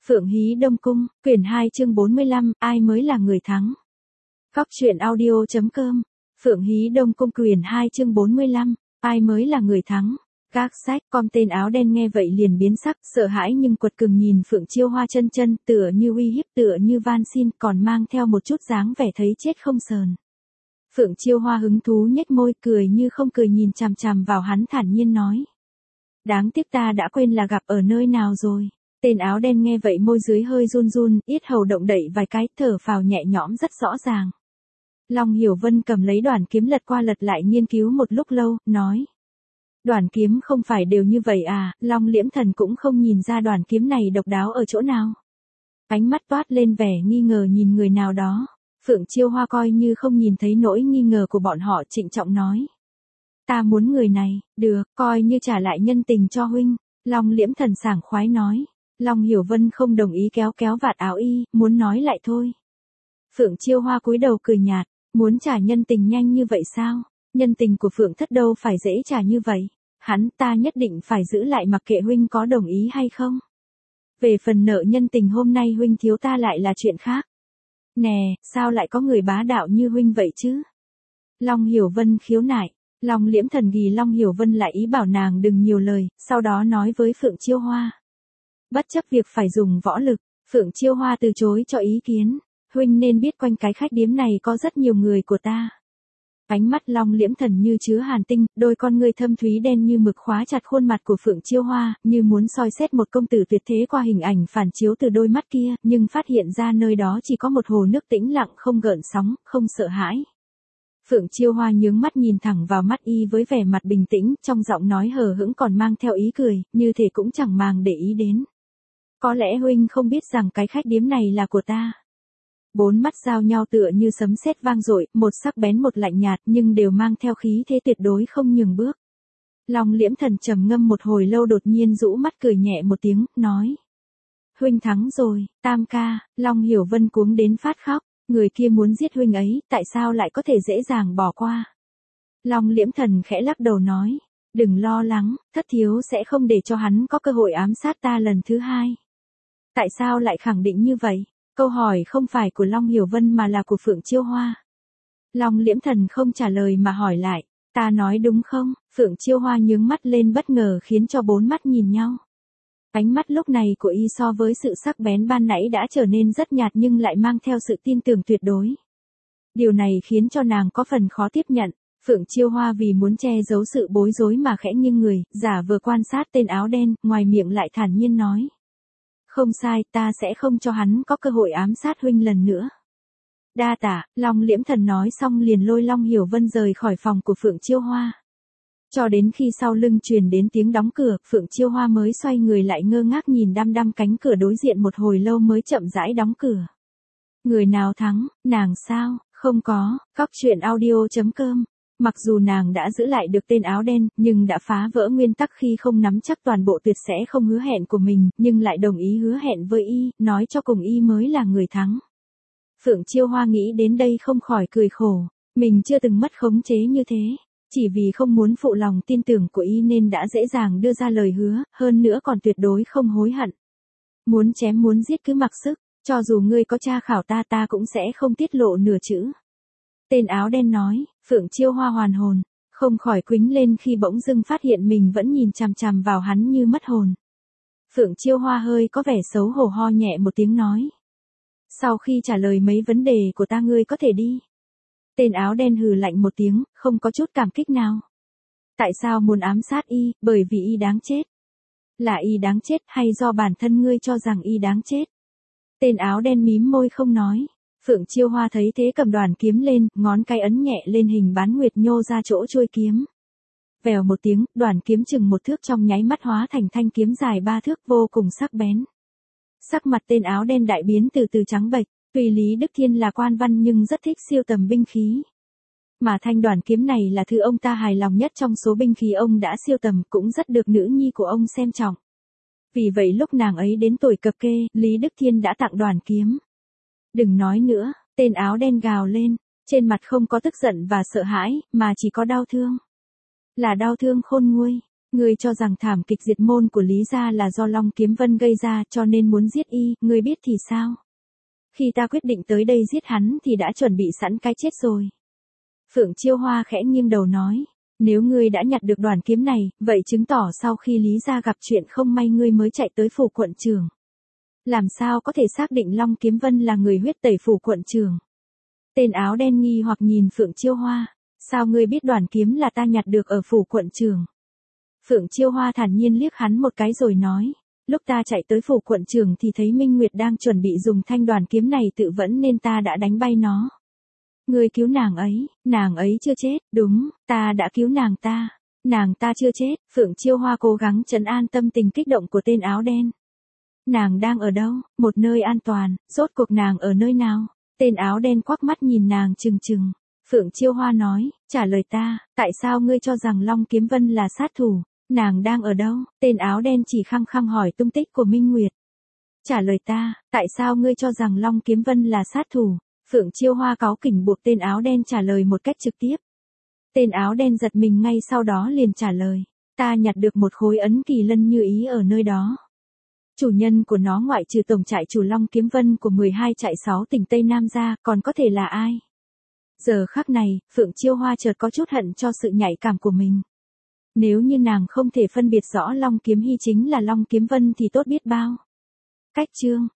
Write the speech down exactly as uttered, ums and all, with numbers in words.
Phượng Hí Đông Cung, quyển hai chương bốn mươi lăm, ai mới là người thắng. Góc truyện audio.com, Phượng Hí Đông Cung quyển hai chương bốn mươi lăm, ai mới là người thắng. Các sách com tên áo đen nghe vậy liền biến sắc, sợ hãi nhưng quật cường nhìn Phượng Chiêu Hoa chân chân, tựa như uy hiếp, tựa như van xin, còn mang theo một chút dáng vẻ thấy chết không sờn. Phượng Chiêu Hoa hứng thú nhếch môi, cười như không cười nhìn chằm chằm vào hắn thản nhiên nói. Đáng tiếc ta đã quên là gặp ở nơi nào rồi. Tên áo đen nghe vậy môi dưới hơi run run, yết hầu động đậy vài cái, thở phào nhẹ nhõm rất rõ ràng. Long Hiểu Vân cầm lấy đoàn kiếm lật qua lật lại nghiên cứu một lúc lâu, nói. Đoàn kiếm không phải đều như vậy à, Long Liễm Thần cũng không nhìn ra đoàn kiếm này độc đáo ở chỗ nào. Ánh mắt toát lên vẻ nghi ngờ nhìn người nào đó. Phượng Chiêu Hoa coi như không nhìn thấy nỗi nghi ngờ của bọn họ, trịnh trọng nói. Ta muốn người này, được, coi như trả lại nhân tình cho huynh. Long Liễm Thần sảng khoái nói. Long Hiểu Vân không đồng ý kéo kéo vạt áo y, muốn nói lại thôi. Phượng Chiêu Hoa cúi đầu cười nhạt, muốn trả nhân tình nhanh như vậy sao? Nhân tình của Phượng Thất đâu phải dễ trả như vậy. Hắn ta nhất định phải giữ lại mặc kệ huynh có đồng ý hay không. Về phần nợ nhân tình hôm nay huynh thiếu ta lại là chuyện khác. Nè, sao lại có người bá đạo như huynh vậy chứ? Long Hiểu Vân khiếu nại. Long Liễm Thần ghi Long Hiểu Vân lại ý bảo nàng đừng nhiều lời, sau đó nói với Phượng Chiêu Hoa. Bất chấp việc phải dùng võ lực, Phượng Chiêu Hoa từ chối cho ý kiến. Huynh nên biết quanh cái khách điếm này có rất nhiều người của ta. Ánh mắt Long Liễm Thần như chứa hàn tinh, đôi con ngươi thâm thúy đen như mực khóa chặt khuôn mặt của Phượng Chiêu Hoa, như muốn soi xét một công tử tuyệt thế qua hình ảnh phản chiếu từ đôi mắt kia, nhưng phát hiện ra nơi đó chỉ có một hồ nước tĩnh lặng không gợn sóng, không sợ hãi. Phượng Chiêu Hoa nhướng mắt nhìn thẳng vào mắt y với vẻ mặt bình tĩnh, trong giọng nói hờ hững còn mang theo ý cười, như thể cũng chẳng màng để ý đến. Có lẽ huynh không biết rằng cái khách điếm này là của ta. Bốn mắt giao nhau tựa như sấm sét vang dội, một sắc bén một lạnh nhạt nhưng đều mang theo khí thế tuyệt đối không nhường bước. Long Liễm Thần trầm ngâm một hồi lâu đột nhiên rũ mắt cười nhẹ một tiếng, nói. Huynh thắng rồi, tam ca. Long Hiểu Vân cuống đến phát khóc, người kia muốn giết huynh ấy, tại sao lại có thể dễ dàng bỏ qua. Long Liễm Thần khẽ lắc đầu nói, đừng lo lắng, thất thiếu sẽ không để cho hắn có cơ hội ám sát ta lần thứ hai. Tại sao lại khẳng định như vậy? Câu hỏi không phải của Long Hiểu Vân mà là của Phượng Chiêu Hoa. Long Liễm Thần không trả lời mà hỏi lại, ta nói đúng không? Phượng Chiêu Hoa nhướng mắt lên bất ngờ khiến cho bốn mắt nhìn nhau. Ánh mắt lúc này của y so với sự sắc bén ban nãy đã trở nên rất nhạt nhưng lại mang theo sự tin tưởng tuyệt đối. Điều này khiến cho nàng có phần khó tiếp nhận. Phượng Chiêu Hoa vì muốn che giấu sự bối rối mà khẽ nghiêng người, giả vờ quan sát tên áo đen, ngoài miệng lại thản nhiên nói. Không sai, ta sẽ không cho hắn có cơ hội ám sát huynh lần nữa. Đa tạ, Long Liễm Thần nói xong liền lôi Long Hiểu Vân rời khỏi phòng của Phượng Chiêu Hoa. Cho đến khi sau lưng truyền đến tiếng đóng cửa, Phượng Chiêu Hoa mới xoay người lại ngơ ngác nhìn đăm đăm cánh cửa đối diện một hồi lâu mới chậm rãi đóng cửa. Người nào thắng, nàng sao? Không có, góc truyện audio.com. Mặc dù nàng đã giữ lại được tên áo đen, nhưng đã phá vỡ nguyên tắc khi không nắm chắc toàn bộ tuyệt sẽ không hứa hẹn của mình, nhưng lại đồng ý hứa hẹn với y, nói cho cùng y mới là người thắng. Phượng Chiêu Hoa nghĩ đến đây không khỏi cười khổ, mình chưa từng mất khống chế như thế, chỉ vì không muốn phụ lòng tin tưởng của y nên đã dễ dàng đưa ra lời hứa, hơn nữa còn tuyệt đối không hối hận. Muốn chém muốn giết cứ mặc sức, cho dù ngươi có tra khảo ta ta cũng sẽ không tiết lộ nửa chữ. Tên áo đen nói, Phượng Chiêu Hoa hoàn hồn, không khỏi quĩnh lên khi bỗng dưng phát hiện mình vẫn nhìn chằm chằm vào hắn như mất hồn. Phượng Chiêu Hoa hơi có vẻ xấu hổ ho nhẹ một tiếng nói. Sau khi trả lời mấy vấn đề của ta ngươi có thể đi. Tên áo đen hừ lạnh một tiếng, không có chút cảm kích nào. Tại sao muốn ám sát y, bởi vì y đáng chết. Là y đáng chết hay do bản thân ngươi cho rằng y đáng chết? Tên áo đen mím môi không nói. Phượng Chiêu Hoa thấy thế cầm đoàn kiếm lên, ngón cái ấn nhẹ lên hình bán nguyệt nhô ra chỗ chuôi kiếm. Vèo một tiếng, đoàn kiếm chừng một thước trong nháy mắt hóa thành thanh kiếm dài ba thước vô cùng sắc bén. Sắc mặt tên áo đen đại biến từ từ trắng bệch, tuy Lý Đức Thiên là quan văn nhưng rất thích siêu tầm binh khí. Mà thanh đoàn kiếm này là thứ ông ta hài lòng nhất trong số binh khí ông đã siêu tầm, cũng rất được nữ nhi của ông xem trọng. Vì vậy lúc nàng ấy đến tuổi cập kê, Lý Đức Thiên đã tặng đoàn kiếm. Đừng nói nữa, tên áo đen gào lên, trên mặt không có tức giận và sợ hãi, mà chỉ có đau thương. Là đau thương khôn nguôi. Ngươi cho rằng thảm kịch diệt môn của Lý gia là do Long Kiếm Vân gây ra cho nên muốn giết y, ngươi biết thì sao? Khi ta quyết định tới đây giết hắn thì đã chuẩn bị sẵn cái chết rồi. Phượng Chiêu Hoa khẽ nghiêng đầu nói, nếu ngươi đã nhặt được đoàn kiếm này, vậy chứng tỏ sau khi Lý gia gặp chuyện không may ngươi mới chạy tới phủ quận trưởng. Làm sao có thể xác định Long Kiếm Vân là người huyết tẩy phủ quận trưởng? Tên áo đen nghi hoặc nhìn Phượng Chiêu Hoa, sao ngươi biết đoàn kiếm là ta nhặt được ở phủ quận trưởng? Phượng Chiêu Hoa thản nhiên liếc hắn một cái rồi nói, lúc ta chạy tới phủ quận trưởng thì thấy Minh Nguyệt đang chuẩn bị dùng thanh đoàn kiếm này tự vẫn nên ta đã đánh bay nó. Ngươi cứu nàng ấy, nàng ấy chưa chết, đúng, ta đã cứu nàng ta, nàng ta chưa chết. Phượng Chiêu Hoa cố gắng trấn an tâm tình kích động của tên áo đen. Nàng đang ở đâu, một nơi an toàn, rốt cuộc nàng ở nơi nào? Tên áo đen quắc mắt nhìn nàng trừng trừng. Phượng Chiêu Hoa nói, trả lời ta, tại sao ngươi cho rằng Long Kiếm Vân là sát thủ? Nàng đang ở đâu? Tên áo đen chỉ khăng khăng hỏi tung tích của Minh Nguyệt. Trả lời ta, tại sao ngươi cho rằng Long Kiếm Vân là sát thủ? Phượng Chiêu Hoa cáu kỉnh buộc tên áo đen trả lời một cách trực tiếp. Tên áo đen giật mình ngay sau đó liền trả lời, ta nhặt được một khối ấn kỳ lân như ý ở nơi đó. Chủ nhân của nó ngoại trừ tổng trại chủ Long Kiếm Vân của mười hai trại sáu tỉnh Tây Nam ra, còn có thể là ai? Giờ khắc này, Phượng Chiêu Hoa chợt có chút hận cho sự nhạy cảm của mình. Nếu như nàng không thể phân biệt rõ Long Kiếm Hy chính là Long Kiếm Vân thì tốt biết bao. Cách chương